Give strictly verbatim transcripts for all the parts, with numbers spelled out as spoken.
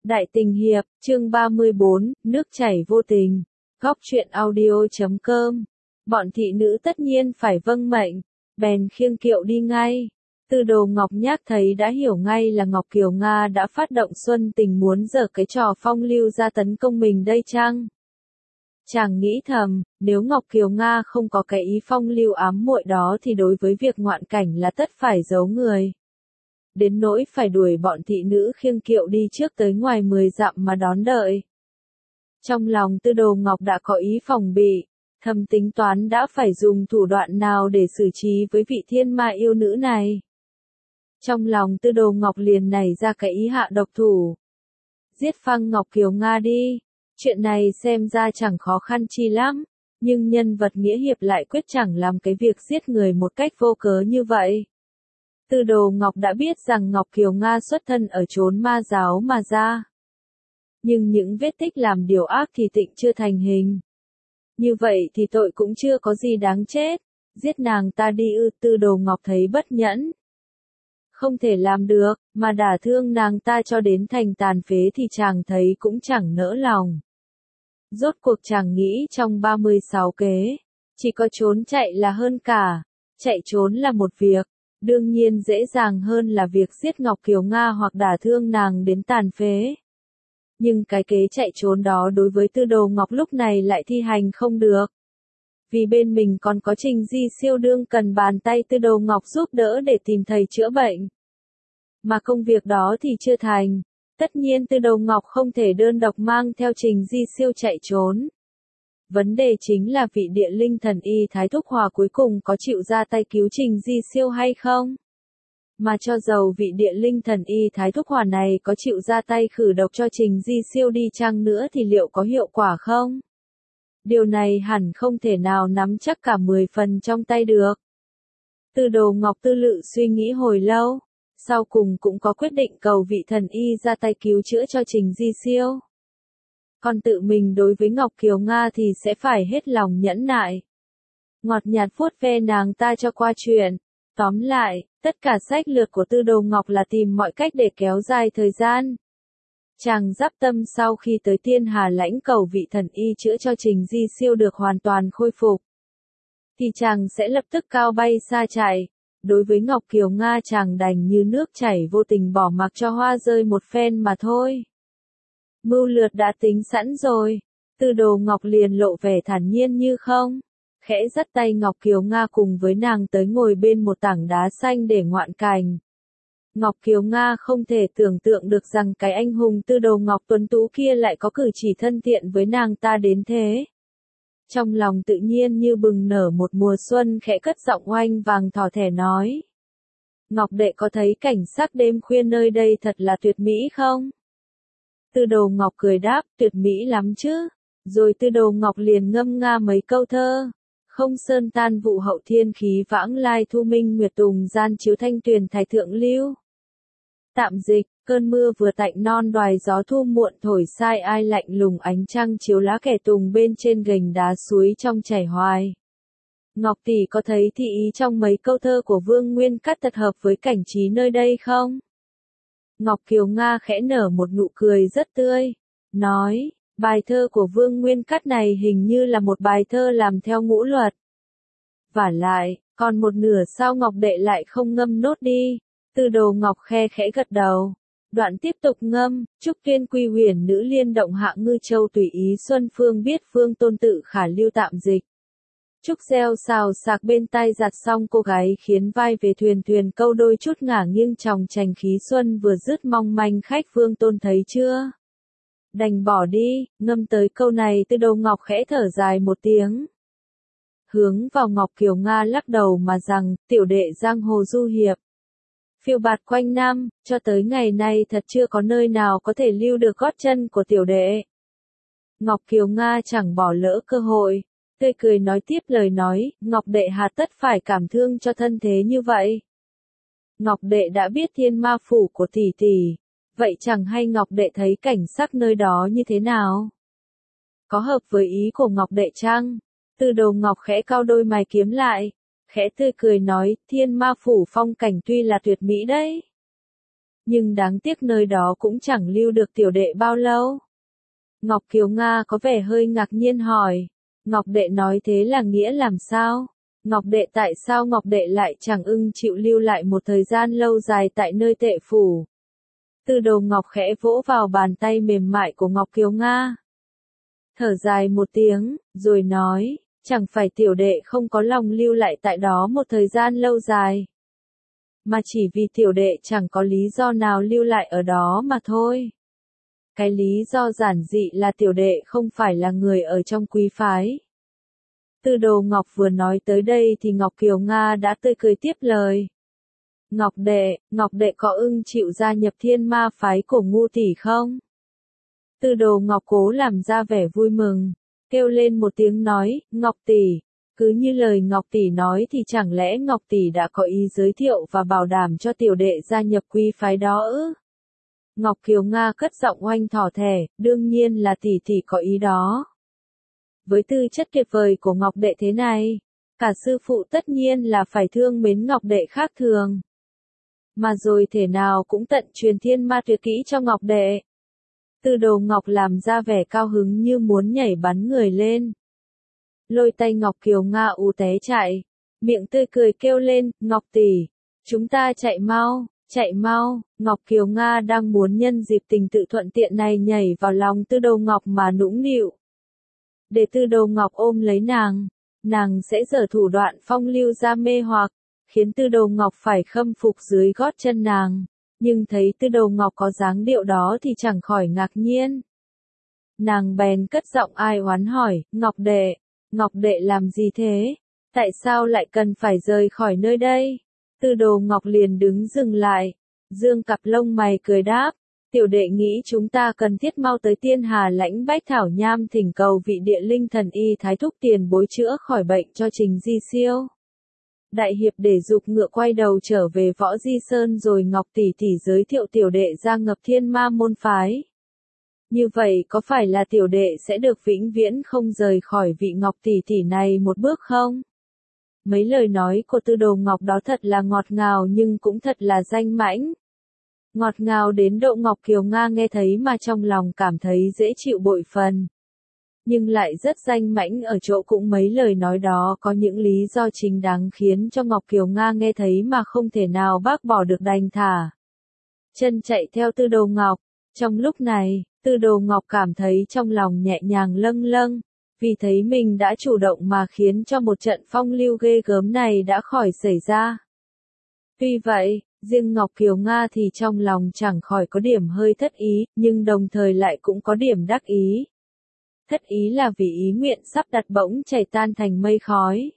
Đại tình hiệp, chương ba mươi bốn, nước chảy vô tình. Góc truyện audio chấm com. Bọn thị nữ tất nhiên phải vâng mệnh, bèn khiêng kiệu đi ngay. Tư Đồ Ngọc Nhác thấy đã hiểu ngay là Ngọc Kiều Nga đã phát động xuân tình muốn giở cái trò phong lưu ra tấn công mình đây chăng? Chàng nghĩ thầm, nếu Ngọc Kiều Nga không có cái ý phong lưu ám muội đó thì đối với việc ngoạn cảnh là tất phải giấu người. Đến nỗi phải đuổi bọn thị nữ khiêng kiệu đi trước tới ngoài mười dặm mà đón đợi. Trong lòng Tư Đồ Ngọc đã có ý phòng bị, thầm tính toán đã phải dùng thủ đoạn nào để xử trí với vị thiên ma yêu nữ này. Trong lòng Tư Đồ Ngọc liền nảy ra cái ý hạ độc thủ. Giết phăng Ngọc Kiều Nga đi, chuyện này xem ra chẳng khó khăn chi lắm, nhưng nhân vật nghĩa hiệp lại quyết chẳng làm cái việc giết người một cách vô cớ như vậy. Tư Đồ Ngọc đã biết rằng Ngọc Kiều Nga xuất thân ở chốn ma giáo mà ra. Nhưng những vết tích làm điều ác thì tịnh chưa thành hình. Như vậy thì tội cũng chưa có gì đáng chết. Giết nàng ta đi ư? Tư Đồ Ngọc thấy bất nhẫn. Không thể làm được, mà đả thương nàng ta cho đến thành tàn phế thì chàng thấy cũng chẳng nỡ lòng. Rốt cuộc chàng nghĩ trong ba mươi sáu kế, chỉ có trốn chạy là hơn cả. Chạy trốn là một việc, đương nhiên dễ dàng hơn là việc giết Ngọc Kiều Nga hoặc đả thương nàng đến tàn phế. Nhưng cái kế chạy trốn đó đối với Tư Đồ Ngọc lúc này lại thi hành không được. Vì bên mình còn có Trình Di siêu đương cần bàn tay Tư Đồ Ngọc giúp đỡ để tìm thầy chữa bệnh. Mà công việc đó thì chưa thành. Tất nhiên Tư Đồ Ngọc không thể đơn độc mang theo Trình Di siêu chạy trốn. Vấn đề chính là vị địa linh thần y Thái Thúc Hòa cuối cùng có chịu ra tay cứu Trình Di siêu hay không? Mà cho dầu vị địa linh thần y Thái Thúc Hòa này có chịu ra tay khử độc cho Trình Di siêu đi chăng nữa thì liệu có hiệu quả không? Điều này hẳn không thể nào nắm chắc cả mười phần trong tay được. Tư Đồ Ngọc tư lự suy nghĩ hồi lâu, sau cùng cũng có quyết định cầu vị thần y ra tay cứu chữa cho Trình Di siêu. Còn tự mình đối với Ngọc Kiều Nga thì sẽ phải hết lòng nhẫn nại. Ngọt nhạt vuốt ve nàng ta cho qua chuyện. Tóm lại, tất cả sách lược của Tư Đồ Ngọc là tìm mọi cách để kéo dài thời gian. Chàng dắp tâm sau khi tới Tiên Hà lãnh cầu vị thần y chữa cho Trình Di siêu được hoàn toàn khôi phục, thì chàng sẽ lập tức cao bay xa chạy. Đối với Ngọc Kiều Nga chàng đành như nước chảy vô tình bỏ mặc cho hoa rơi một phen mà thôi. Mưu lược đã tính sẵn rồi, Tư Đồ Ngọc liền lộ vẻ thản nhiên như không, khẽ dắt tay Ngọc Kiều Nga cùng với nàng tới ngồi bên một tảng đá xanh để ngoạn cảnh. Ngọc Kiều Nga không thể tưởng tượng được rằng cái anh hùng Tư Đồ Ngọc tuấn tú kia lại có cử chỉ thân thiện với nàng ta đến thế. Trong lòng tự nhiên như bừng nở một mùa xuân, khẽ cất giọng oanh vàng thỏ thẻ nói. Ngọc đệ có thấy cảnh sắc đêm khuya nơi đây thật là tuyệt mỹ không? Tư Đồ Ngọc cười đáp, tuyệt mỹ lắm chứ. Rồi Tư Đồ Ngọc liền ngâm nga mấy câu thơ. Không sơn tan vụ hậu thiên khí vãng lai thu minh nguyệt tùng gian chiếu thanh tuyền thái thượng lưu. Tạm dịch, cơn mưa vừa tạnh non đoài gió thu muộn thổi sai ai lạnh lùng ánh trăng chiếu lá kẻ tùng bên trên gành đá suối trong chảy hoài. Ngọc tỷ có thấy thị ý trong mấy câu thơ của Vương Nguyên Cát thật hợp với cảnh trí nơi đây không? Ngọc Kiều Nga khẽ nở một nụ cười rất tươi, nói, bài thơ của Vương Nguyên Cát này hình như là một bài thơ làm theo ngũ luật. Vả lại, còn một nửa sao Ngọc đệ lại không ngâm nốt đi? Tư Đồ Ngọc khe khẽ gật đầu. Đoạn tiếp tục ngâm, Trúc Tuyên quy huyền nữ liên động hạ ngư châu tùy ý xuân phương biết phương tôn tự khả lưu tạm dịch. Trúc reo xào sạc bên tai giặt xong cô gái khiến vai về thuyền thuyền câu đôi chút ngả nghiêng tròng trành khí xuân vừa dứt mong manh khách phương tôn thấy chưa? Đành bỏ đi, ngâm tới câu này Tư Đồ Ngọc khẽ thở dài một tiếng. Hướng vào Ngọc Kiều Nga lắc đầu mà rằng, tiểu đệ giang hồ du hiệp. Phiêu bạt quanh năm, cho tới ngày nay thật chưa có nơi nào có thể lưu được gót chân của tiểu đệ. Ngọc Kiều Nga chẳng bỏ lỡ cơ hội, tươi cười nói tiếp lời nói, Ngọc đệ hà tất phải cảm thương cho thân thế như vậy. Ngọc đệ đã biết thiên ma phủ của tỷ tỷ, vậy chẳng hay Ngọc đệ thấy cảnh sắc nơi đó như thế nào? Có hợp với ý của Ngọc đệ chăng? Tư Đồ Ngọc khẽ cau đôi mày kiếm lại, khẽ tươi cười nói, thiên ma phủ phong cảnh tuy là tuyệt mỹ đấy. Nhưng đáng tiếc nơi đó cũng chẳng lưu được tiểu đệ bao lâu. Ngọc Kiều Nga có vẻ hơi ngạc nhiên hỏi. Ngọc đệ nói thế là nghĩa làm sao? Ngọc đệ tại sao Ngọc đệ lại chẳng ưng chịu lưu lại một thời gian lâu dài tại nơi Tệ Phủ? Tư Đồ Ngọc khẽ vỗ vào bàn tay mềm mại của Ngọc Kiều Nga. Thở dài một tiếng, rồi nói, chẳng phải tiểu đệ không có lòng lưu lại tại đó một thời gian lâu dài. Mà chỉ vì tiểu đệ chẳng có lý do nào lưu lại ở đó mà thôi. Cái lý do giản dị là tiểu đệ không phải là người ở trong quý phái. Tư Đồ Ngọc vừa nói tới đây thì Ngọc Kiều Nga đã tươi cười tiếp lời. Ngọc đệ, Ngọc đệ có ưng chịu gia nhập Thiên Ma phái của Ngu tỷ không? Tư Đồ Ngọc cố làm ra vẻ vui mừng, kêu lên một tiếng nói, Ngọc tỷ, cứ như lời Ngọc tỷ nói thì chẳng lẽ Ngọc tỷ đã có ý giới thiệu và bảo đảm cho tiểu đệ gia nhập quý phái đó ư? Ngọc Kiều Nga cất giọng oanh thỏ thẻ, đương nhiên là tỷ tỷ có ý đó. Với tư chất tuyệt vời của Ngọc đệ thế này, cả sư phụ tất nhiên là phải thương mến Ngọc đệ khác thường. Mà rồi thể nào cũng tận truyền Thiên Ma tuyệt kỹ cho Ngọc đệ. Tư Đồ Ngọc làm ra vẻ cao hứng như muốn nhảy bắn người lên. Lôi tay Ngọc Kiều Nga ù té chạy, miệng tươi cười kêu lên, Ngọc tỷ, chúng ta chạy mau, chạy mau. Ngọc Kiều Nga đang muốn nhân dịp tình tự thuận tiện này nhảy vào lòng Tư Đồ Ngọc mà nũng nịu. Để Tư Đồ Ngọc ôm lấy nàng, nàng sẽ giở thủ đoạn phong lưu ra mê hoặc, khiến Tư Đồ Ngọc phải khâm phục dưới gót chân nàng. Nhưng thấy Tư Đồ Ngọc có dáng điệu đó thì chẳng khỏi ngạc nhiên. Nàng bèn cất giọng ai oán hỏi, Ngọc đệ, Ngọc đệ làm gì thế? Tại sao lại cần phải rời khỏi nơi đây? Tư Đồ Ngọc liền đứng dừng lại, dương cặp lông mày cười đáp, tiểu đệ nghĩ chúng ta cần thiết mau tới Tiên Hà Lãnh Bách Thảo Nham thỉnh cầu vị địa linh thần y thái thúc tiền bối chữa khỏi bệnh cho Trình Di Siêu. Đại hiệp để dục ngựa quay đầu trở về Võ Di Sơn rồi Ngọc tỷ tỷ giới thiệu tiểu đệ gia nhập Thiên Ma môn phái. Như vậy có phải là tiểu đệ sẽ được vĩnh viễn không rời khỏi vị Ngọc tỷ tỷ này một bước không? Mấy lời nói của Tư Đồ Ngọc đó thật là ngọt ngào nhưng cũng thật là danh mãnh. Ngọt ngào đến độ Ngọc Kiều Nga nghe thấy mà trong lòng cảm thấy dễ chịu bội phần. Nhưng lại rất danh mãnh ở chỗ cũng mấy lời nói đó có những lý do chính đáng khiến cho Ngọc Kiều Nga nghe thấy mà không thể nào bác bỏ được đành thả. Chân chạy theo Tư Đồ Ngọc. Trong lúc này, Tư Đồ Ngọc cảm thấy trong lòng nhẹ nhàng lâng lâng, vì thấy mình đã chủ động mà khiến cho một trận phong lưu ghê gớm này đã khỏi xảy ra. Tuy vậy, riêng Ngọc Kiều Nga thì trong lòng chẳng khỏi có điểm hơi thất ý, nhưng đồng thời lại cũng có điểm đắc ý. Thất ý là vì ý nguyện sắp đặt bỗng chảy tan thành mây khói.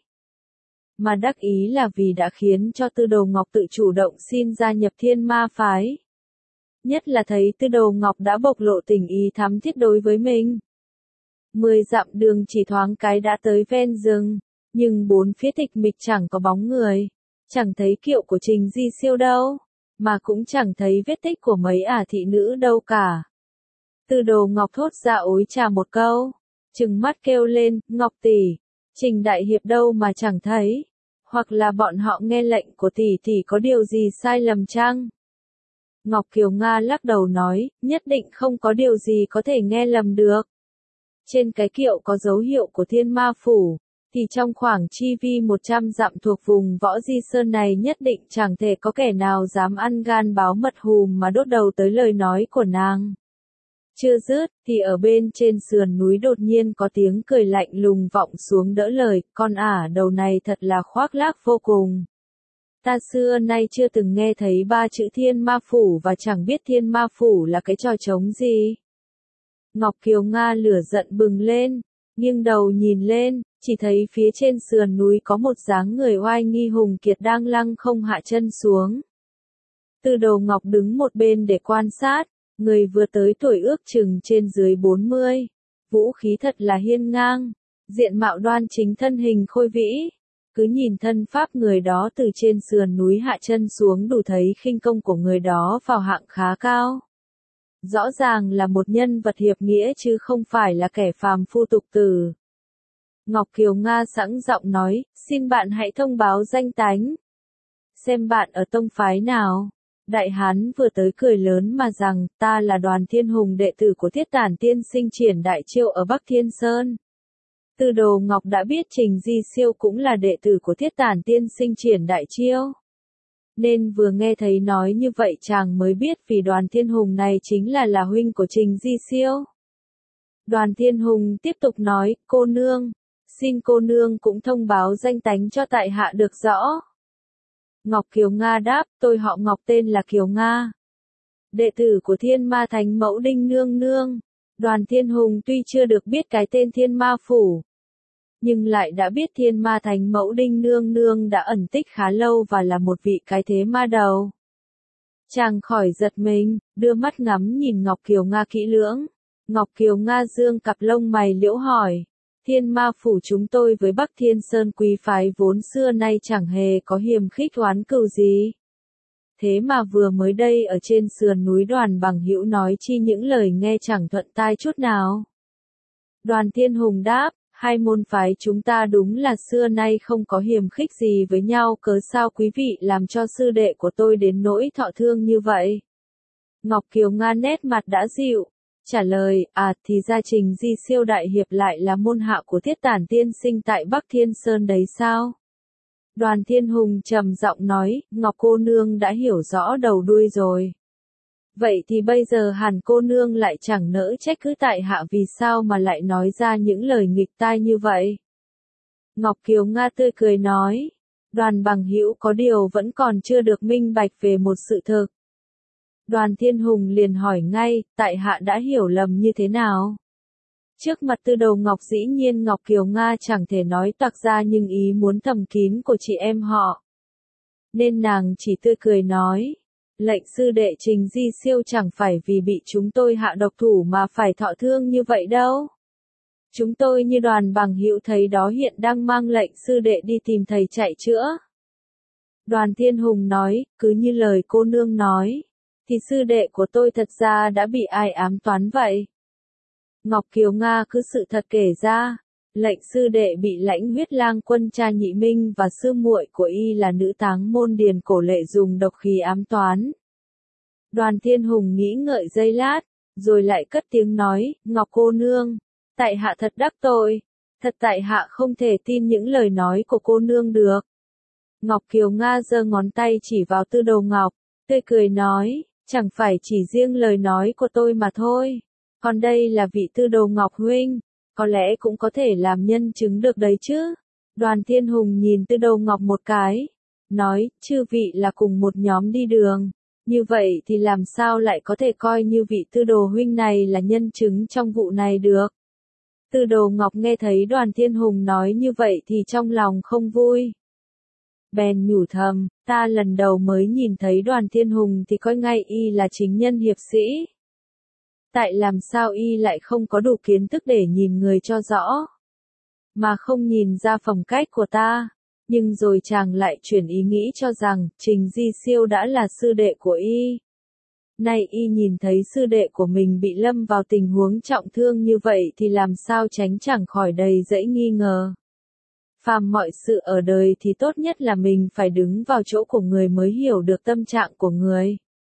Mà đắc ý là vì đã khiến cho Tư Đồ Ngọc tự chủ động xin gia nhập Thiên Ma phái. Nhất là thấy Tư Đồ Ngọc đã bộc lộ tình ý thắm thiết đối với mình. Mười dặm đường chỉ thoáng cái đã tới ven rừng, nhưng bốn phía tịch mịch chẳng có bóng người, chẳng thấy kiệu của Trình Di Siêu đâu, mà cũng chẳng thấy vết tích của mấy ả thị nữ đâu cả. Tư Đồ Ngọc thốt ra ối trà một câu, trừng mắt kêu lên, Ngọc tỷ, Trình đại hiệp đâu mà chẳng thấy, hoặc là bọn họ nghe lệnh của tỷ tỷ có điều gì sai lầm chăng? Ngọc Kiều Nga lắc đầu nói, nhất định không có điều gì có thể nghe lầm được. Trên cái kiệu có dấu hiệu của Thiên Ma phủ, thì trong khoảng chi vi một trăm dặm thuộc vùng Võ Di Sơn này nhất định chẳng thể có kẻ nào dám ăn gan báo mật hùm mà đốt đầu tới lời nói của nàng. Chưa dứt, thì ở bên trên sườn núi đột nhiên có tiếng cười lạnh lùng vọng xuống đỡ lời, con ả đầu này thật là khoác lác vô cùng. Ta xưa nay chưa từng nghe thấy ba chữ Thiên Ma phủ và chẳng biết Thiên Ma phủ là cái trò trống gì. Ngọc Kiều Nga lửa giận bừng lên, nghiêng đầu nhìn lên, chỉ thấy phía trên sườn núi có một dáng người oai nghi hùng kiệt đang lăng không hạ chân xuống. Tư Đồ Ngọc đứng một bên để quan sát, người vừa tới tuổi ước chừng trên dưới bốn mươi, vũ khí thật là hiên ngang, diện mạo đoan chính thân hình khôi vĩ. Cứ nhìn thân pháp người đó từ trên sườn núi hạ chân xuống đủ thấy khinh công của người đó vào hạng khá cao. Rõ ràng là một nhân vật hiệp nghĩa chứ không phải là kẻ phàm phu tục tử. Ngọc Kiều Nga sẵn giọng nói, xin bạn hãy thông báo danh tánh. Xem bạn ở tông phái nào. Đại hán vừa tới cười lớn mà rằng, ta là Đoàn Thiên Hùng đệ tử của Thiết Tản tiên sinh triển đại chiêu ở Bắc Thiên Sơn. Tư Đồ Ngọc đã biết Trình Di Siêu cũng là đệ tử của Thiết Tản tiên sinh triển đại chiêu. Nên vừa nghe thấy nói như vậy chàng mới biết vì Đoàn Thiên Hùng này chính là là huynh của Trình Di Siêu. Đoàn Thiên Hùng tiếp tục nói, cô nương, xin cô nương cũng thông báo danh tánh cho tại hạ được rõ. Ngọc Kiều Nga đáp, tôi họ Ngọc tên là Kiều Nga. Đệ tử của Thiên Ma Thánh Mẫu Đinh Nương Nương. Đoàn Thiên Hùng tuy chưa được biết cái tên Thiên Ma Phủ, nhưng lại đã biết Thiên Ma Thánh Mẫu Đinh Nương Nương đã ẩn tích khá lâu và là một vị cái thế ma đầu. Chàng khỏi giật mình, đưa mắt ngắm nhìn Ngọc Kiều Nga kỹ lưỡng. Ngọc Kiều Nga dương cặp lông mày liễu hỏi, Thiên Ma Phủ chúng tôi với Bắc Thiên Sơn quý phái vốn xưa nay chẳng hề có hiềm khích oán cừu gì. Thế mà vừa mới đây ở trên sườn núi Đoàn Bằng Hữu nói chi những lời nghe chẳng thuận tai chút nào. Đoàn Thiên Hùng đáp, hai môn phái chúng ta đúng là xưa nay không có hiềm khích gì với nhau, cớ sao quý vị làm cho sư đệ của tôi đến nỗi thọ thương như vậy? Ngọc Kiều Nga nét mặt đã dịu, trả lời, à thì ra Trình Di Siêu đại hiệp lại là môn hạ của Thiết Tản tiên sinh tại Bắc Thiên Sơn đấy sao? Đoàn Thiên Hùng trầm giọng nói, Ngọc cô nương đã hiểu rõ đầu đuôi rồi. Vậy thì bây giờ hẳn cô nương lại chẳng nỡ trách cứ tại hạ vì sao mà lại nói ra những lời nghịch tai như vậy. Ngọc Kiều Nga tươi cười nói, Đoàn Bằng Hữu có điều vẫn còn chưa được minh bạch về một sự thực. Đoàn Thiên Hùng liền hỏi ngay, tại hạ đã hiểu lầm như thế nào? Trước mặt Tư Đồ Ngọc dĩ nhiên Ngọc Kiều Nga chẳng thể nói toạc ra nhưng ý muốn thầm kín của chị em họ. Nên nàng chỉ tươi cười nói, lệnh sư đệ Trình Di Siêu chẳng phải vì bị chúng tôi hạ độc thủ mà phải thọ thương như vậy đâu. Chúng tôi như Đoàn Bằng Hữu thấy đó hiện đang mang lệnh sư đệ đi tìm thầy chạy chữa. Đoàn Thiên Hùng nói, cứ như lời cô nương nói, thì sư đệ của tôi thật ra đã bị ai ám toán vậy? Ngọc Kiều Nga cứ sự thật kể ra, lệnh sư đệ bị Lãnh Huyết Lang Quân cha Nhị Minh và sư muội của y là nữ táng môn Điền Cổ Lệ dùng độc khí ám toán. Đoàn Thiên Hùng nghĩ ngợi giây lát, rồi lại cất tiếng nói, Ngọc cô nương, tại hạ thật đắc tội, thật tại hạ không thể tin những lời nói của cô nương được. Ngọc Kiều Nga giơ ngón tay chỉ vào Tư Đồ Ngọc, tươi cười nói, chẳng phải chỉ riêng lời nói của tôi mà thôi. Còn đây là vị Tư Đồ Ngọc huynh, có lẽ cũng có thể làm nhân chứng được đấy chứ. Đoàn Thiên Hùng nhìn Tư Đồ Ngọc một cái, nói, chư vị là cùng một nhóm đi đường, như vậy thì làm sao lại có thể coi như vị Tư Đồ huynh này là nhân chứng trong vụ này được. Tư Đồ Ngọc nghe thấy Đoàn Thiên Hùng nói như vậy thì trong lòng không vui. Bèn nhủ thầm, ta lần đầu mới nhìn thấy Đoàn Thiên Hùng thì coi ngay y là chính nhân hiệp sĩ. Tại làm sao y lại không có đủ kiến thức để nhìn người cho rõ, mà không nhìn ra phẩm cách của ta, nhưng rồi chàng lại chuyển ý nghĩ cho rằng, Trình Di Siêu đã là sư đệ của y. Nay y nhìn thấy sư đệ của mình bị lâm vào tình huống trọng thương như vậy thì làm sao tránh chẳng khỏi đầy dẫy nghi ngờ. Phàm mọi sự ở đời thì tốt nhất là mình phải đứng vào chỗ của người mới hiểu được tâm trạng của người.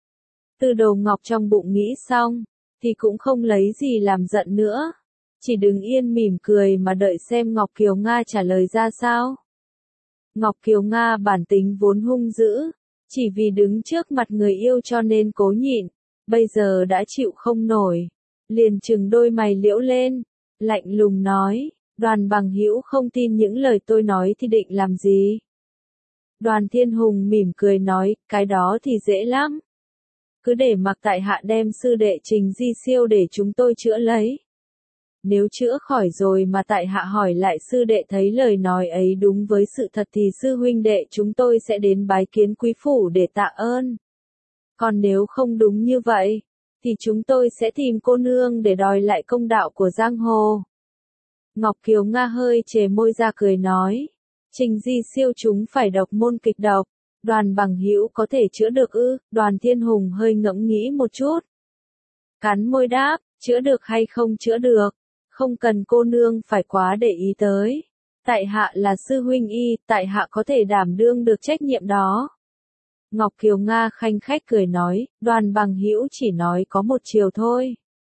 Tư Đồ Ngọc trong bụng nghĩ xong, thì cũng không lấy gì làm giận nữa. Chỉ đứng yên mỉm cười mà đợi xem Ngọc Kiều Nga trả lời ra sao. Ngọc Kiều Nga bản tính vốn hung dữ, chỉ vì đứng trước mặt người yêu cho nên cố nhịn, bây giờ đã chịu không nổi. Liền trừng đôi mày liễu lên, lạnh lùng nói, Đoàn Bằng Hữu không tin những lời tôi nói thì định làm gì? Đoàn Thiên Hùng mỉm cười nói, cái đó thì dễ lắm. Cứ để mặc tại hạ đem sư đệ Trình Di Siêu để chúng tôi chữa lấy. Nếu chữa khỏi rồi mà tại hạ hỏi lại sư đệ thấy lời nói ấy đúng với sự thật thì sư huynh đệ chúng tôi sẽ đến bái kiến quý phủ để tạ ơn. Còn nếu không đúng như vậy, thì chúng tôi sẽ tìm cô nương để đòi lại công đạo của giang hồ. Ngọc Kiều Nga hơi chề môi ra cười nói, Trình Di Siêu chúng phải độc môn kịch độc. Đoàn Bằng Hữu có thể chữa được ư? Đoàn Thiên Hùng hơi ngẫm nghĩ một chút. Cắn môi đáp, chữa được hay không chữa được, không cần cô nương phải quá để ý tới. Tại hạ là sư huynh y, tại hạ có thể đảm đương được trách nhiệm đó. Ngọc Kiều Nga khanh khách cười nói, Đoàn Bằng Hữu chỉ nói có một chiều thôi.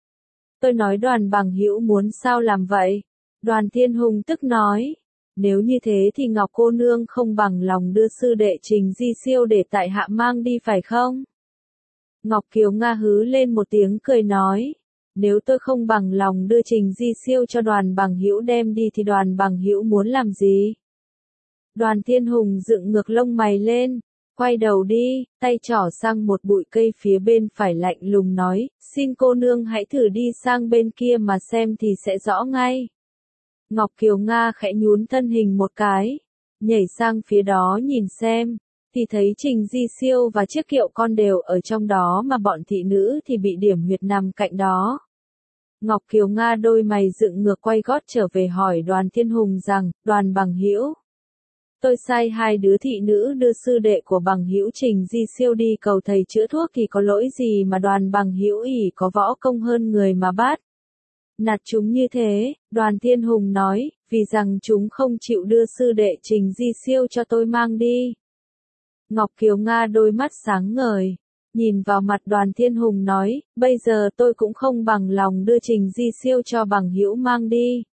Tôi nói Đoàn Bằng Hữu muốn sao làm vậy? Đoàn Thiên Hùng tức nói, nếu như thế thì Ngọc cô nương không bằng lòng đưa sư đệ Trình Di Siêu để tại hạ mang đi phải không? Ngọc Kiều Nga hứ lên một tiếng cười nói, nếu tôi không bằng lòng đưa Trình Di Siêu cho Đoàn Bằng Hữu đem đi thì Đoàn Bằng Hữu muốn làm gì? Đoàn Thiên Hùng dựng ngược lông mày lên, quay đầu đi, tay trỏ sang một bụi cây phía bên phải lạnh lùng nói, xin cô nương hãy thử đi sang bên kia mà xem thì sẽ rõ ngay. Ngọc Kiều Nga khẽ nhún thân hình một cái, nhảy sang phía đó nhìn xem, thì thấy Trình Di Siêu và chiếc kiệu con đều ở trong đó mà bọn thị nữ thì bị điểm huyệt nằm cạnh đó. Ngọc Kiều Nga đôi mày dựng ngược quay gót trở về hỏi Đoàn Thiên Hùng rằng, Đoàn Bằng Hữu, tôi sai hai đứa thị nữ đưa sư đệ của Bằng Hữu Trình Di Siêu đi cầu thầy chữa thuốc thì có lỗi gì mà Đoàn Bằng Hữu ỷ có võ công hơn người mà bắt nạt chúng như thế? Đoàn Thiên Hùng nói, vì rằng chúng không chịu đưa sư đệ Trình Di Siêu cho tôi mang đi. Ngọc Kiều Nga đôi mắt sáng ngời, nhìn vào mặt Đoàn Thiên Hùng nói, bây giờ tôi cũng không bằng lòng đưa Trình Di Siêu cho Bằng Hữu mang đi.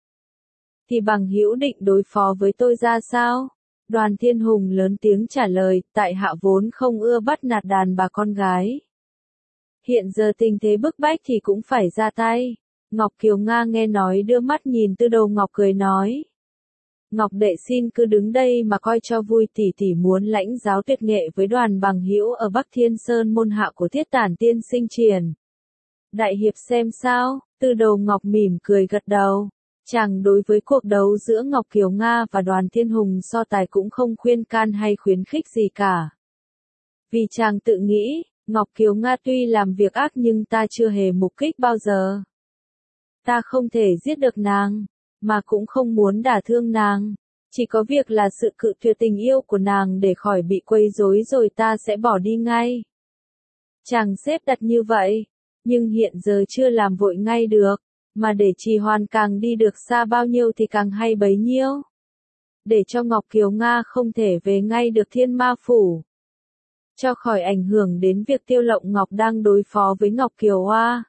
Thì Bằng Hữu định đối phó với tôi ra sao? Đoàn Thiên Hùng lớn tiếng trả lời, tại hạ vốn không ưa bắt nạt đàn bà con gái. Hiện giờ tình thế bức bách thì cũng phải ra tay. Ngọc Kiều Nga nghe nói đưa mắt nhìn Tư Đồ Ngọc cười nói. Ngọc đệ xin cứ đứng đây mà coi cho vui, tỷ tỷ muốn lãnh giáo tuyệt nghệ với Đoàn Bằng Hữu ở Bắc Thiên Sơn môn hạ của Thiết Tản tiên sinh truyền. Đại hiệp xem sao? Tư Đồ Ngọc mỉm cười gật đầu. Chàng đối với cuộc đấu giữa Ngọc Kiều Nga và Đoàn Thiên Hùng so tài cũng không khuyên can hay khuyến khích gì cả. Vì chàng tự nghĩ, Ngọc Kiều Nga tuy làm việc ác nhưng ta chưa hề mục kích bao giờ. Ta không thể giết được nàng, mà cũng không muốn đả thương nàng. Chỉ có việc là sự cự tuyệt tình yêu của nàng để khỏi bị quấy rối rồi ta sẽ bỏ đi ngay. Chàng xếp đặt như vậy, nhưng hiện giờ chưa làm vội ngay được. Mà để trì hoãn càng đi được xa bao nhiêu thì càng hay bấy nhiêu. Để cho Ngọc Kiều Nga không thể về ngay được Thiên Ma Phủ. Cho khỏi ảnh hưởng đến việc Tiêu Lộng Ngọc đang đối phó với Ngọc Kiều Hoa.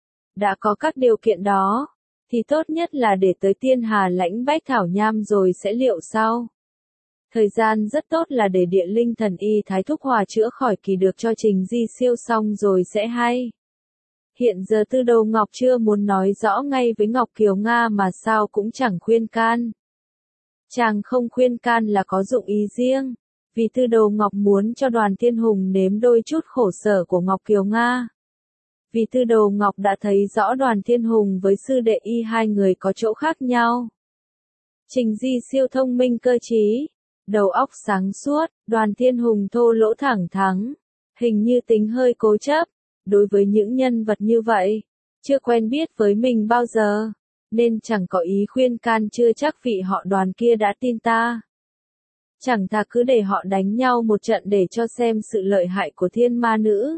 Đã có các điều kiện đó, thì tốt nhất là để tới Tiên Hà lãnh Bách Thảo Nham rồi sẽ liệu sau. Thời gian rất tốt là để địa linh thần y thái thúc hòa chữa khỏi kỳ được cho Trình Di Siêu xong rồi sẽ hay. Hiện giờ Tư Đồ Ngọc chưa muốn nói rõ ngay với Ngọc Kiều Nga mà sao cũng chẳng khuyên can. Chàng không khuyên can là có dụng ý riêng, vì Tư Đồ Ngọc muốn cho Đoàn Thiên Hùng nếm đôi chút khổ sở của Ngọc Kiều Nga. Vì Tư Đồ Ngọc đã thấy rõ Đoàn Thiên Hùng với sư đệ y hai người có chỗ khác nhau. Trình Di Siêu thông minh cơ trí, đầu óc sáng suốt, Đoàn Thiên Hùng thô lỗ thẳng thắn, hình như tính hơi cố chấp. Đối với những nhân vật như vậy, chưa quen biết với mình bao giờ, nên chẳng có ý khuyên can, chưa chắc vị họ Đoàn kia đã tin ta. Chẳng thà cứ để họ đánh nhau một trận để cho xem sự lợi hại của thiên ma nữ.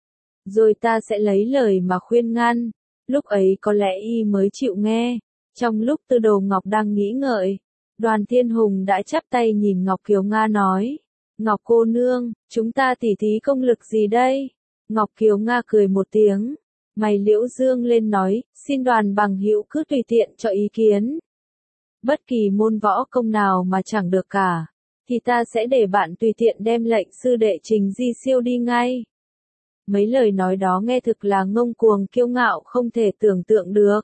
Rồi ta sẽ lấy lời mà khuyên ngăn, lúc ấy có lẽ y mới chịu nghe. Trong lúc Tư Đồ Ngọc đang nghĩ ngợi, Đoàn Thiên Hùng đã chắp tay nhìn Ngọc Kiều Nga nói, Ngọc cô nương, chúng ta tỉ thí công lực gì đây? Ngọc Kiều Nga cười một tiếng, mày liễu dương lên nói, xin Đoàn Bằng Hữu cứ tùy tiện cho ý kiến. Bất kỳ môn võ công nào mà chẳng được cả, thì ta sẽ để bạn tùy tiện đem lệnh sư đệ Trình Di Siêu đi ngay. Mấy lời nói đó nghe thực là ngông cuồng kiêu ngạo không thể tưởng tượng được.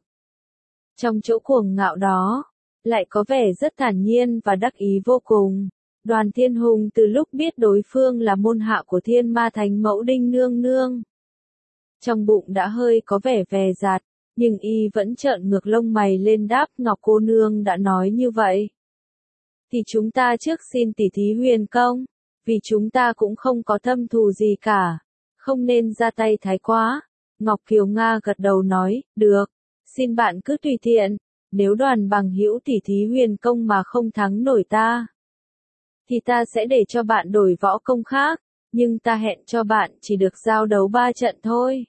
Trong chỗ cuồng ngạo đó, lại có vẻ rất thản nhiên và đắc ý vô cùng. Đoàn Thiên Hùng từ lúc biết đối phương là môn hạ của Thiên Ma Thánh Mẫu Đinh Nương Nương, trong bụng đã hơi có vẻ vẻ dạt, nhưng y vẫn trợn ngược lông mày lên đáp, Ngọc cô nương đã nói như vậy. Thì chúng ta trước xin tỷ thí huyền công, vì chúng ta cũng không có thâm thù gì cả, không nên ra tay thái quá. Ngọc Kiều Nga gật đầu nói, được, xin bạn cứ tùy tiện, nếu Đoàn Bằng Hữu tỷ thí huyền công mà không thắng nổi ta, thì ta sẽ để cho bạn đổi võ công khác, nhưng ta hẹn cho bạn chỉ được giao đấu ba trận thôi.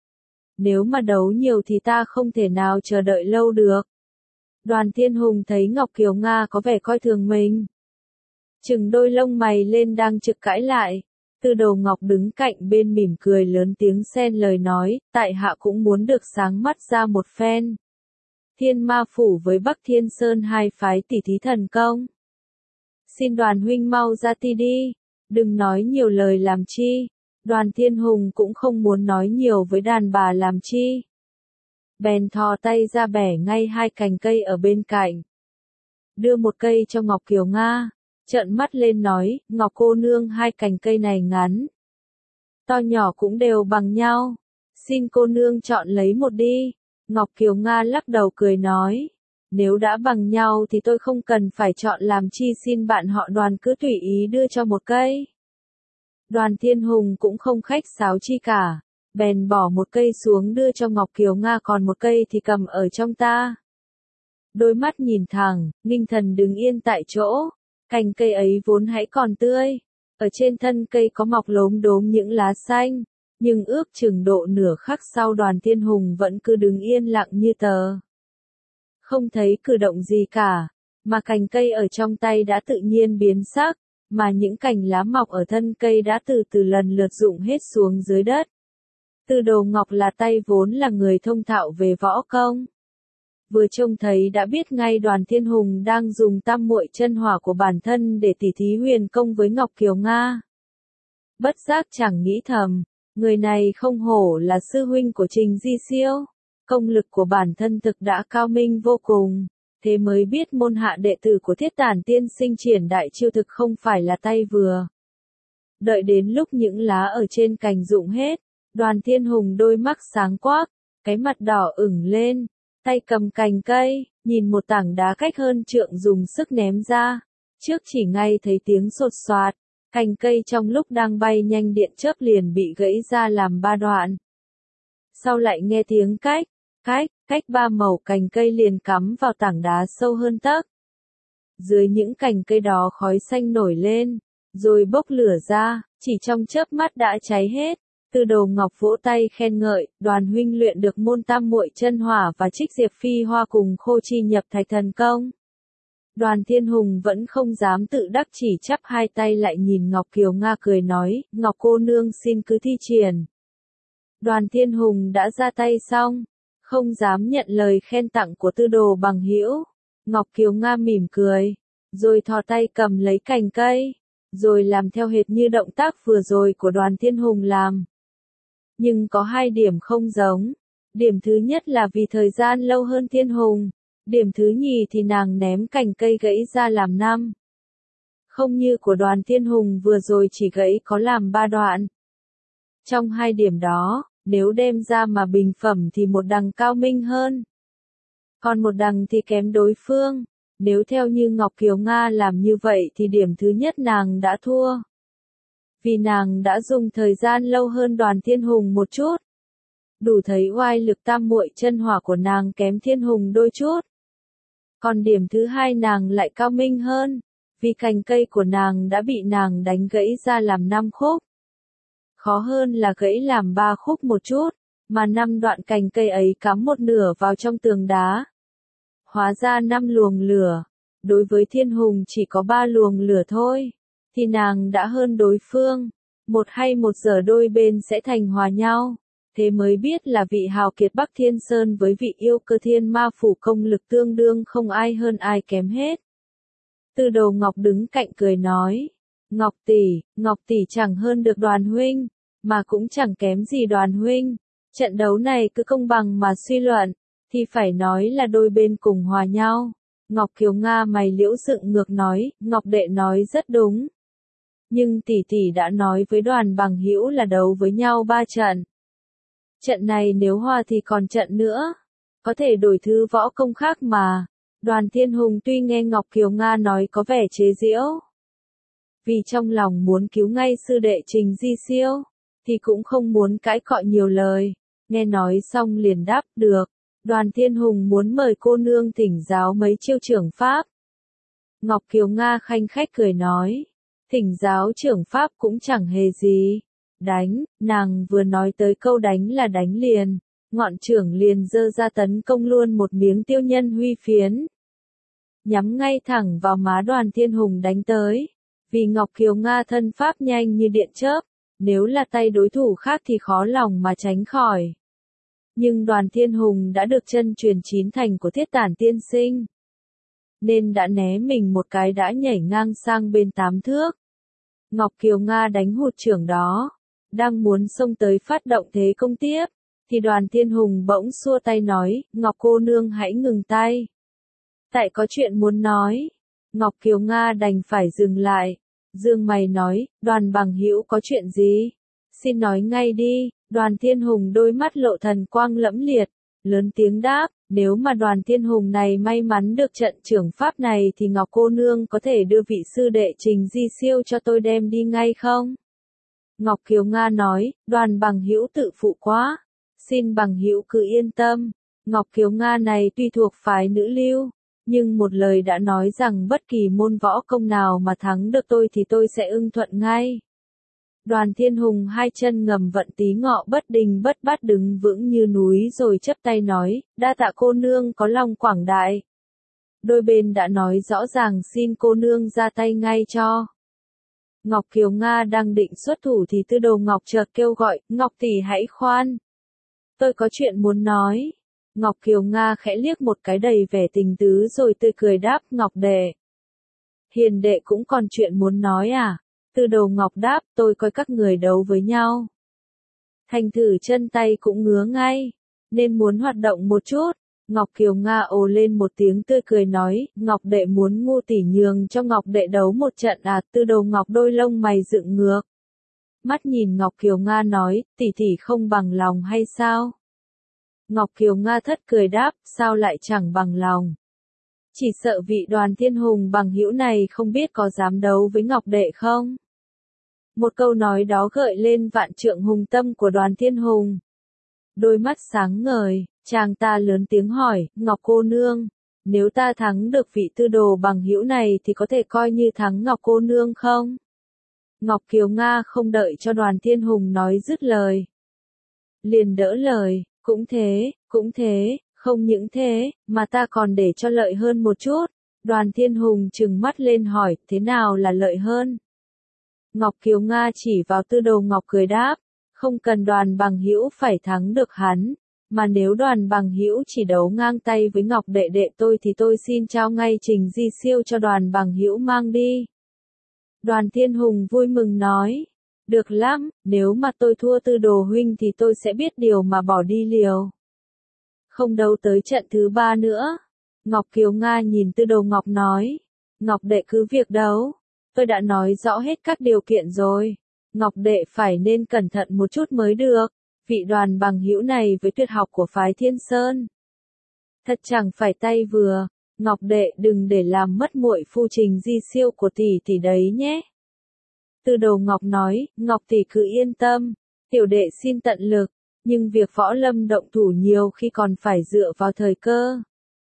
Nếu mà đấu nhiều thì ta không thể nào chờ đợi lâu được. Đoàn Thiên Hùng thấy Ngọc Kiều Nga có vẻ coi thường mình, chừng đôi lông mày lên đang trực cãi lại, Tư Đồ Ngọc đứng cạnh bên mỉm cười lớn tiếng xen lời nói, tại hạ cũng muốn được sáng mắt ra một phen. Thiên Ma Phủ với Bắc Thiên Sơn hai phái tỉ thí thần công. Xin Đoàn huynh mau ra ti đi, đừng nói nhiều lời làm chi. Đoàn Thiên Hùng cũng không muốn nói nhiều với đàn bà làm chi. Bèn thò tay ra bẻ ngay hai cành cây ở bên cạnh. Đưa một cây cho Ngọc Kiều Nga, trợn mắt lên nói, Ngọc cô nương hai cành cây này ngắn. To nhỏ cũng đều bằng nhau. Xin cô nương chọn lấy một đi. Ngọc Kiều Nga lắc đầu cười nói, nếu đã bằng nhau thì tôi không cần phải chọn làm chi, xin bạn họ Đoàn cứ tùy ý đưa cho một cây. Đoàn Thiên Hùng cũng không khách sáo chi cả, bèn bỏ một cây xuống đưa cho Ngọc Kiều Nga, còn một cây thì cầm ở trong ta. Đôi mắt nhìn thẳng, nghinh thần đứng yên tại chỗ, cành cây ấy vốn hãy còn tươi, ở trên thân cây có mọc lốm đốm những lá xanh, nhưng ước chừng độ nửa khắc sau Đoàn Thiên Hùng vẫn cứ đứng yên lặng như tờ. Không thấy cử động gì cả, mà cành cây ở trong tay đã tự nhiên biến sắc, mà những cành lá mọc ở thân cây đã từ từ lần lượt rụng hết xuống dưới đất. Tư Đồ Ngọc là tay vốn là người thông thạo về võ công. Vừa trông thấy đã biết ngay Đoàn Thiên Hùng đang dùng tam muội chân hỏa của bản thân để tỉ thí huyền công với Ngọc Kiều Nga. Bất giác chẳng nghĩ thầm, người này không hổ là sư huynh của Trình Di Siêu, công lực của bản thân thực đã cao minh vô cùng, thế mới biết môn hạ đệ tử của Thiết Tản tiên sinh triển đại chiêu thực không phải là tay vừa. Đợi đến lúc những lá ở trên cành rụng hết, Đoàn Thiên Hùng đôi mắt sáng quắc, cái mặt đỏ ửng lên, tay cầm cành cây, nhìn một tảng đá cách hơn trượng dùng sức ném ra, trước chỉ ngay thấy tiếng sột soạt, cành cây trong lúc đang bay nhanh điện chớp liền bị gãy ra làm ba đoạn. Sau lại nghe tiếng cách, cách, cách ba mẩu cành cây liền cắm vào tảng đá sâu hơn tấc. Dưới những cành cây đó khói xanh nổi lên, rồi bốc lửa ra, chỉ trong chớp mắt đã cháy hết. Tư Đồ Ngọc vỗ tay khen ngợi, Đoàn huynh luyện được môn tam muội chân hỏa và trích diệp phi hoa cùng khô chi nhập thạch thần công. Đoàn Thiên Hùng vẫn không dám tự đắc, chỉ chắp hai tay lại nhìn Ngọc Kiều Nga cười nói, Ngọc cô nương xin cứ thi triển. Đoàn Thiên Hùng đã ra tay xong, không dám nhận lời khen tặng của Tư Đồ bằng hữu. Ngọc Kiều Nga mỉm cười, rồi thò tay cầm lấy cành cây, rồi làm theo hệt như động tác vừa rồi của Đoàn Thiên Hùng làm. Nhưng có hai điểm không giống. Điểm thứ nhất là vì thời gian lâu hơn Thiên Hùng. Điểm thứ nhì thì nàng ném cành cây gãy ra làm năm. Không như của Đoàn Thiên Hùng vừa rồi chỉ gãy có làm ba đoạn. Trong hai điểm đó, nếu đem ra mà bình phẩm thì một đằng cao minh hơn. Còn một đằng thì kém đối phương. Nếu theo như Ngọc Kiều Nga làm như vậy thì điểm thứ nhất nàng đã thua. Vì nàng đã dùng thời gian lâu hơn Đoàn Thiên Hùng một chút. Đủ thấy oai lực tam muội chân hỏa của nàng kém Thiên Hùng đôi chút. Còn điểm thứ hai nàng lại cao minh hơn, vì cành cây của nàng đã bị nàng đánh gãy ra làm năm khúc. Khó hơn là gãy làm ba khúc một chút, mà năm đoạn cành cây ấy cắm một nửa vào trong tường đá. Hóa ra năm luồng lửa, đối với Thiên Hùng chỉ có ba luồng lửa thôi, thì nàng đã hơn đối phương. Một hay một giờ đôi bên sẽ thành hòa nhau. Thế mới biết là vị hào kiệt Bắc Thiên Sơn với vị yêu cơ Thiên Ma Phủ công lực tương đương, không ai hơn ai kém hết. Tư Đồ Ngọc đứng cạnh cười nói, Ngọc tỷ, Ngọc tỷ chẳng hơn được Đoàn huynh, mà cũng chẳng kém gì Đoàn huynh. Trận đấu này cứ công bằng mà suy luận, thì phải nói là đôi bên cùng hòa nhau. Ngọc Kiều Nga mày liễu dựng ngược nói, Ngọc đệ nói rất đúng. Nhưng tỷ tỷ đã nói với Đoàn bằng hữu là đấu với nhau ba trận. Trận này nếu hòa thì còn trận nữa. Có thể đổi thứ võ công khác mà. Đoàn Thiên Hùng tuy nghe Ngọc Kiều Nga nói có vẻ chế giễu. Vì trong lòng muốn cứu ngay sư đệ Trình Di Siêu, thì cũng không muốn cãi cọ nhiều lời. Nghe nói xong liền đáp, được. Đoàn Thiên Hùng muốn mời cô nương thỉnh giáo mấy chiêu trưởng pháp. Ngọc Kiều Nga khanh khách cười nói, thỉnh giáo trưởng pháp cũng chẳng hề gì. Đánh, nàng vừa nói tới câu đánh là đánh liền, ngọn trưởng liền giơ ra tấn công luôn một miếng tiêu nhân huy phiến. Nhắm ngay thẳng vào má Đoàn Thiên Hùng đánh tới, vì Ngọc Kiều Nga thân pháp nhanh như điện chớp, nếu là tay đối thủ khác thì khó lòng mà tránh khỏi. Nhưng Đoàn Thiên Hùng đã được chân truyền chín thành của Thiết Tản tiên sinh, nên đã né mình một cái đã nhảy ngang sang bên tám thước. Ngọc Kiều Nga đánh hụt chưởng đó, đang muốn xông tới phát động thế công tiếp, thì Đoàn Thiên Hùng bỗng xua tay nói, Ngọc cô nương hãy ngừng tay. Tại có chuyện muốn nói. Ngọc Kiều Nga đành phải dừng lại. Dương mày nói, Đoàn bằng hữu có chuyện gì? Xin nói ngay đi. Đoàn Thiên Hùng đôi mắt lộ thần quang lẫm liệt, lớn tiếng đáp, nếu mà Đoàn Thiên Hùng này may mắn được trận trưởng pháp này thì Ngọc cô nương có thể đưa vị sư đệ Trình Di Siêu cho tôi đem đi ngay không? Ngọc Kiều Nga nói, Đoàn bằng hữu tự phụ quá, xin bằng hữu cứ yên tâm. Ngọc Kiều Nga này tuy thuộc phái nữ lưu, nhưng một lời đã nói rằng bất kỳ môn võ công nào mà thắng được tôi thì tôi sẽ ưng thuận ngay. Đoàn Thiên Hùng hai chân ngầm vận tí ngọ bất đình bất bát đứng vững như núi rồi chắp tay nói, đa tạ cô nương có lòng quảng đại. Đôi bên đã nói rõ ràng xin cô nương ra tay ngay cho. Ngọc Kiều Nga đang định xuất thủ thì Tư Đồ Ngọc chợt kêu gọi, Ngọc tỷ hãy khoan. Tôi có chuyện muốn nói. Ngọc Kiều Nga khẽ liếc một cái đầy vẻ tình tứ rồi tươi cười đáp, Ngọc đệ. Hiền đệ cũng còn chuyện muốn nói à? Tư Đồ Ngọc đáp, tôi coi các người đấu với nhau. Thành thử chân tay cũng ngứa ngay, nên muốn hoạt động một chút. Ngọc Kiều Nga ồ lên một tiếng tươi cười nói, Ngọc đệ muốn ngu tỷ nhường cho Ngọc đệ đấu một trận à? Tư Đồ Ngọc đôi lông mày dựng ngược. Mắt nhìn Ngọc Kiều Nga nói, tỷ tỷ không bằng lòng hay sao? Ngọc Kiều Nga thất cười đáp, sao lại chẳng bằng lòng? Chỉ sợ vị Đoàn Thiên Hùng bằng hữu này không biết có dám đấu với Ngọc đệ không? Một câu nói đó gợi lên vạn trượng hùng tâm của Đoàn Thiên Hùng. Đôi mắt sáng ngời, chàng ta lớn tiếng hỏi, Ngọc cô nương, nếu ta thắng được vị Tư Đồ bằng hữu này thì có thể coi như thắng Ngọc cô nương không? Ngọc Kiều Nga không đợi cho Đoàn Thiên Hùng nói dứt lời, liền đỡ lời, cũng thế, cũng thế, không những thế, mà ta còn để cho lợi hơn một chút. Đoàn Thiên Hùng trừng mắt lên hỏi, thế nào là lợi hơn? Ngọc Kiều Nga chỉ vào Tư Đồ Ngọc cười đáp, không cần Đoàn bằng hữu phải thắng được hắn, mà nếu Đoàn bằng hữu chỉ đấu ngang tay với Ngọc đệ đệ tôi thì tôi xin trao ngay Trình Di Siêu cho Đoàn bằng hữu mang đi. Đoàn Thiên Hùng vui mừng nói, được lắm, nếu mà tôi thua Tư Đồ huynh thì tôi sẽ biết điều mà bỏ đi liều. Không đấu tới trận thứ ba nữa. Ngọc Kiều Nga nhìn Tư Đồ Ngọc nói, Ngọc đệ cứ việc đấu, tôi đã nói rõ hết các điều kiện rồi. Ngọc đệ phải nên cẩn thận một chút mới được, vị Đoàn bằng hữu này với tuyệt học của phái Thiên Sơn. Thật chẳng phải tay vừa, Ngọc đệ đừng để làm mất muội phu Trình Di Siêu của tỷ tỷ đấy nhé. Tư Đồ Ngọc nói, Ngọc tỷ cứ yên tâm, tiểu đệ xin tận lực, nhưng việc võ lâm động thủ nhiều khi còn phải dựa vào thời cơ.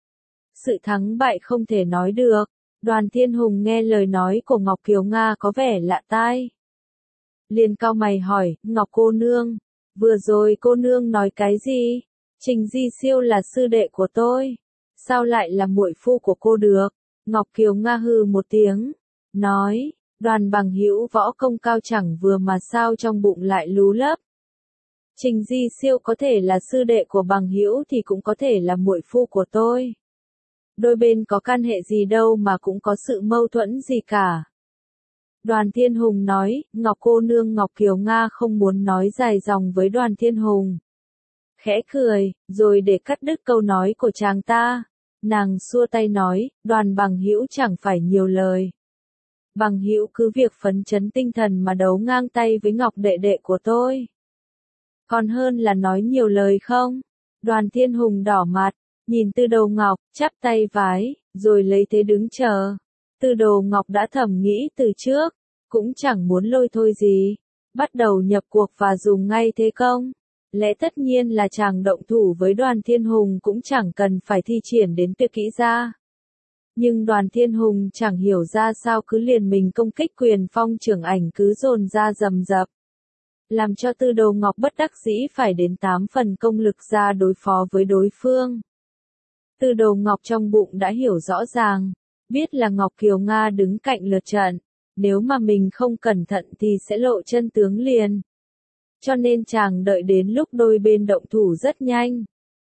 Sự thắng bại không thể nói được. Đoàn Thiên Hùng nghe lời nói của Ngọc Kiều Nga có vẻ lạ tai. Liền cau mày hỏi, Ngọc cô nương, vừa rồi cô nương nói cái gì? Trình Di Siêu là sư đệ của tôi, sao lại là muội phu của cô được? Ngọc Kiều Nga hừ một tiếng, nói, Đoàn bằng hữu võ công cao chẳng vừa mà sao trong bụng lại lú lấp. Trình Di Siêu có thể là sư đệ của bằng hữu thì cũng có thể là muội phu của tôi. Đôi bên có can hệ gì đâu mà cũng có sự mâu thuẫn gì cả. Đoàn Thiên Hùng nói, Ngọc cô nương. Ngọc Kiều Nga không muốn nói dài dòng với Đoàn Thiên Hùng. Khẽ cười, rồi để cắt đứt câu nói của chàng ta, nàng xua tay nói, Đoàn bằng hữu chẳng phải nhiều lời. Bằng hữu cứ việc phấn chấn tinh thần mà đấu ngang tay với Ngọc đệ đệ của tôi. Còn hơn là nói nhiều lời không? Đoàn Thiên Hùng đỏ mặt, nhìn Tư Đồ Ngọc, chắp tay vái, rồi lấy thế đứng chờ. Tư Đồ Ngọc đã thầm nghĩ từ trước, cũng chẳng muốn lôi thôi gì, bắt đầu nhập cuộc và dùng ngay thế công. Lẽ tất nhiên là chàng động thủ với Đoàn Thiên Hùng cũng chẳng cần phải thi triển đến tuyệt kỹ ra. Nhưng Đoàn Thiên Hùng chẳng hiểu ra sao cứ liền mình công kích quyền phong trưởng ảnh cứ dồn ra rầm rập. Làm cho Tư Đồ Ngọc bất đắc dĩ phải đến tám phần công lực ra đối phó với đối phương. Tư Đồ Ngọc trong bụng đã hiểu rõ ràng, biết là Ngọc Kiều Nga đứng cạnh lượt trận, nếu mà mình không cẩn thận thì sẽ lộ chân tướng liền. Cho nên chàng đợi đến lúc đôi bên động thủ rất nhanh.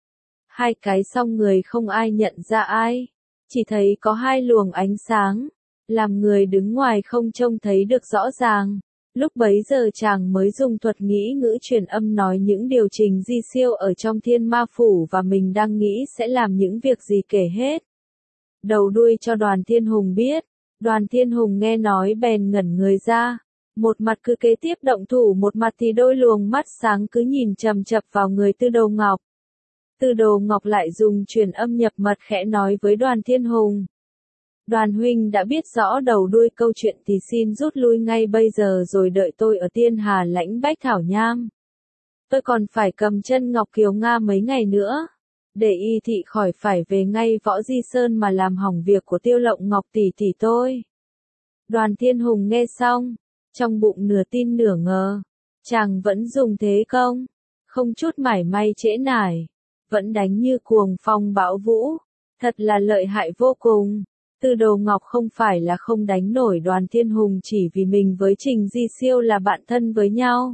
Hai cái xong người không ai nhận ra ai, chỉ thấy có hai luồng ánh sáng, làm người đứng ngoài không trông thấy được rõ ràng. Lúc bấy giờ chàng mới dùng thuật nghĩ ngữ truyền âm nói những điều Trình Di Siêu ở trong Thiên Ma Phủ và mình đang nghĩ sẽ làm những việc gì kể hết. Đầu đuôi cho Đoàn Thiên Hùng biết. Đoàn Thiên Hùng nghe nói bèn ngẩn người ra. Một mặt cứ kế tiếp động thủ, một mặt thì đôi luồng mắt sáng cứ nhìn chằm chằm vào người Tư Đồ Ngọc. Tư Đồ Ngọc lại dùng truyền âm nhập mật khẽ nói với Đoàn Thiên Hùng. Đoàn huynh đã biết rõ đầu đuôi câu chuyện thì xin rút lui ngay bây giờ rồi đợi tôi ở Tiên Hà Lãnh Bách Thảo Nham. Tôi còn phải cầm chân Ngọc Kiều Nga mấy ngày nữa, để y thị khỏi phải về ngay Võ Di Sơn mà làm hỏng việc của Tiêu Lộng Ngọc tỷ tỷ tôi. Đoàn Thiên Hùng nghe xong, trong bụng nửa tin nửa ngờ, chàng vẫn dùng thế công, không chút mảy may trễ nải, vẫn đánh như cuồng phong bão vũ, thật là lợi hại vô cùng. Tư Đồ Ngọc không phải là không đánh nổi Đoàn Thiên Hùng chỉ vì mình với Trình Di Siêu là bạn thân với nhau,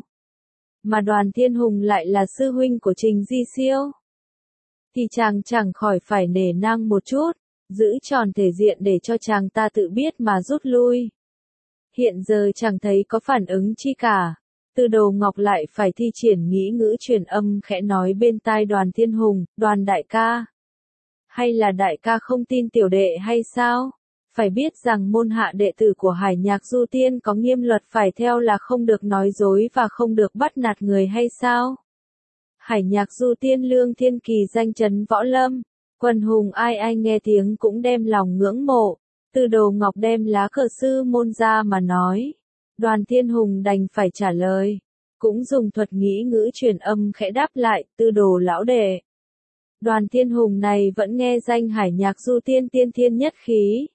mà Đoàn Thiên Hùng lại là sư huynh của Trình Di Siêu, thì chàng chẳng khỏi phải nể nang một chút, giữ tròn thể diện để cho chàng ta tự biết mà rút lui. Hiện giờ chẳng thấy có phản ứng chi cả, Tư Đồ Ngọc lại phải thi triển nghĩ ngữ truyền âm khẽ nói bên tai Đoàn Thiên Hùng, Đoàn đại ca. Hay là đại ca không tin tiểu đệ hay sao? Phải biết rằng môn hạ đệ tử của Hải Nhạc Du Tiên có nghiêm luật phải theo là không được nói dối và không được bắt nạt người hay sao? Hải Nhạc Du Tiên Lương Thiên Kỳ danh chấn võ lâm, quần hùng ai ai nghe tiếng cũng đem lòng ngưỡng mộ. Tư Đồ Ngọc đem lá cờ sư môn ra mà nói. Đoàn Thiên Hùng đành phải trả lời, cũng dùng thuật nghĩ ngữ truyền âm khẽ đáp lại, Tư Đồ lão đệ. Đoàn Thiên Hùng này vẫn nghe danh Hải Nhạc Du Tiên tiên thiên nhất khí.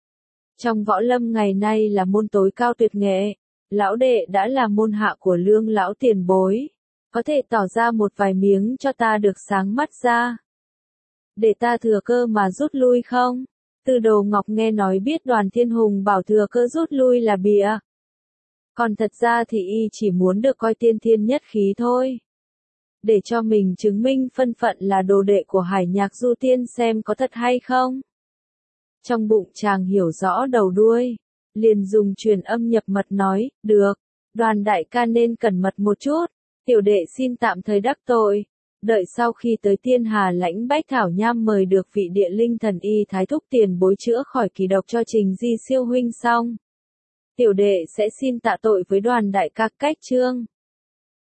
Trong võ lâm ngày nay là môn tối cao tuyệt nghệ, lão đệ đã là môn hạ của Lương lão tiền bối, có thể tỏ ra một vài miếng cho ta được sáng mắt ra, để ta thừa cơ mà rút lui không? Tư Đồ Ngọc nghe nói biết Đoàn Thiên Hùng bảo thừa cơ rút lui là bịa. Còn thật ra thì y chỉ muốn được coi tiên thiên nhất khí thôi, để cho mình chứng minh thân phận là đồ đệ của Hải Nhạc Du Tiên xem có thật hay không. Trong bụng chàng hiểu rõ đầu đuôi, liền dùng truyền âm nhập mật nói, được, Đoàn đại ca nên cẩn mật một chút, tiểu đệ xin tạm thời đắc tội, đợi sau khi tới Tiên Hà Lãnh Bách Thảo Nham mời được vị địa linh thần y thái thúc tiền bối chữa khỏi kỳ độc cho Trình Di Siêu huynh xong. Tiểu đệ sẽ xin tạ tội với Đoàn đại ca cách chương.